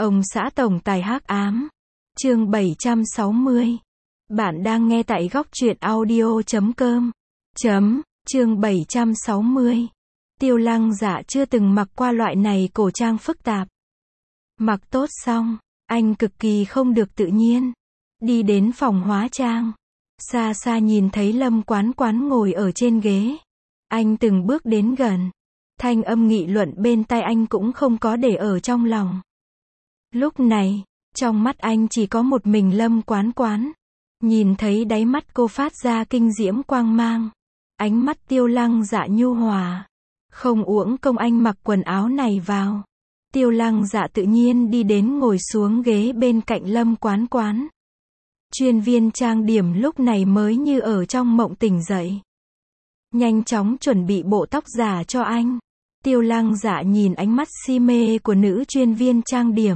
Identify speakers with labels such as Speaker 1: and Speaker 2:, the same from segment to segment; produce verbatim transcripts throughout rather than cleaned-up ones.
Speaker 1: Ông xã tổng tài hắc ám. Chương bảy trăm sáu mươi. Bạn đang nghe tại góc truyện audio chấm com. Chấm, chương bảy trăm sáu mươi. Tiêu Lăng Dạ chưa từng mặc qua loại này cổ trang phức tạp. Mặc tốt xong, anh cực kỳ không được tự nhiên. Đi đến phòng hóa trang. Xa xa nhìn thấy Lâm Quán Quán ngồi ở trên ghế. Anh từng bước đến gần. Thanh âm nghị luận bên tai anh cũng không có để ở trong lòng. Lúc này, trong mắt anh chỉ có một mình Lâm Quán Quán. Nhìn thấy đáy mắt cô phát ra kinh diễm quang mang. Ánh mắt Tiêu Lăng Dạ nhu hòa. Không uổng công anh mặc quần áo này vào. Tiêu Lăng Dạ tự nhiên đi đến ngồi xuống ghế bên cạnh Lâm Quán Quán. Chuyên viên trang điểm lúc này mới như ở trong mộng tỉnh dậy. Nhanh chóng chuẩn bị bộ tóc giả cho anh. Tiêu Lăng Dạ nhìn ánh mắt si mê của nữ chuyên viên trang điểm.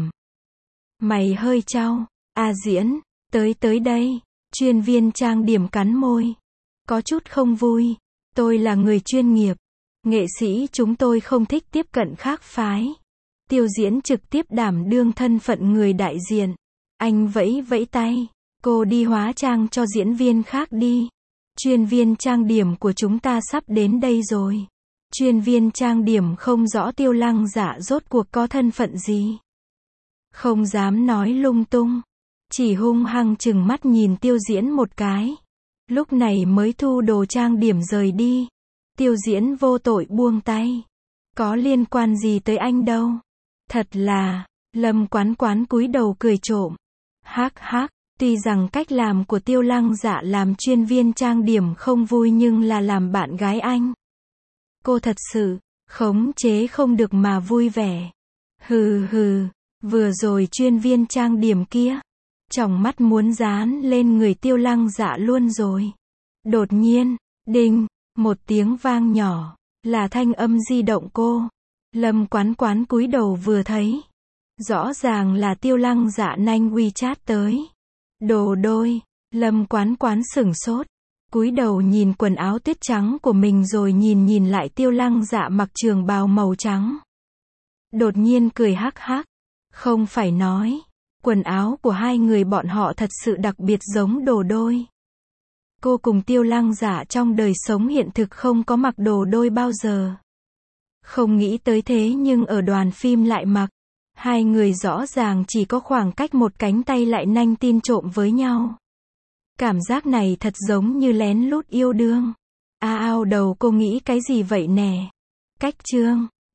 Speaker 1: Mày hơi chau. À Diễn, tới tới đây. Chuyên viên trang điểm cắn môi. Có chút không vui. Tôi là người chuyên nghiệp. Nghệ sĩ chúng tôi không thích tiếp cận khác phái. Tiêu Diễn trực tiếp đảm đương thân phận người đại diện. Anh vẫy vẫy tay. Cô đi hóa trang cho diễn viên khác đi. Chuyên viên trang điểm của chúng ta sắp đến đây rồi. Chuyên viên trang điểm không rõ Tiêu Lăng Dạ rốt cuộc có thân phận gì. Không dám nói lung tung. Chỉ hung hăng chừng mắt nhìn Tiêu Diễn một cái. Lúc này mới thu đồ trang điểm rời đi. Tiêu Diễn vô tội buông tay. Có liên quan gì tới anh đâu. Thật là, Lâm Quán Quán cúi đầu cười trộm. Hắc hắc, tuy rằng cách làm của Tiêu Lăng Dạ làm chuyên viên trang điểm không vui nhưng là làm bạn gái anh. Cô thật sự, khống chế không được mà vui vẻ. Hừ hừ, vừa rồi chuyên viên trang điểm kia. Tròng mắt muốn dán lên người Tiêu Lăng Dạ luôn rồi. Đột nhiên, đinh, một tiếng vang nhỏ, là thanh âm di động cô. Lâm Quán Quán cúi đầu vừa thấy. Rõ ràng là Tiêu Lăng Dạ nhanh WeChat tới. Đồ đôi, Lâm Quán Quán sửng sốt. Cúi đầu nhìn quần áo tuyết trắng của mình rồi nhìn nhìn lại Tiêu Lăng Dạ mặc trường bào màu trắng. Đột nhiên cười hắc hắc. Không phải nói, quần áo của hai người bọn họ thật sự đặc biệt giống đồ đôi. Cô cùng Tiêu Lăng Dạ trong đời sống hiện thực không có mặc đồ đôi bao giờ. Không nghĩ tới thế nhưng ở đoàn phim lại mặc. Hai người rõ ràng chỉ có khoảng cách một cánh tay lại nhanh tin trộm với nhau. Cảm giác này thật giống như lén lút yêu đương. A ao đầu cô nghĩ cái gì vậy nè? Cách chương.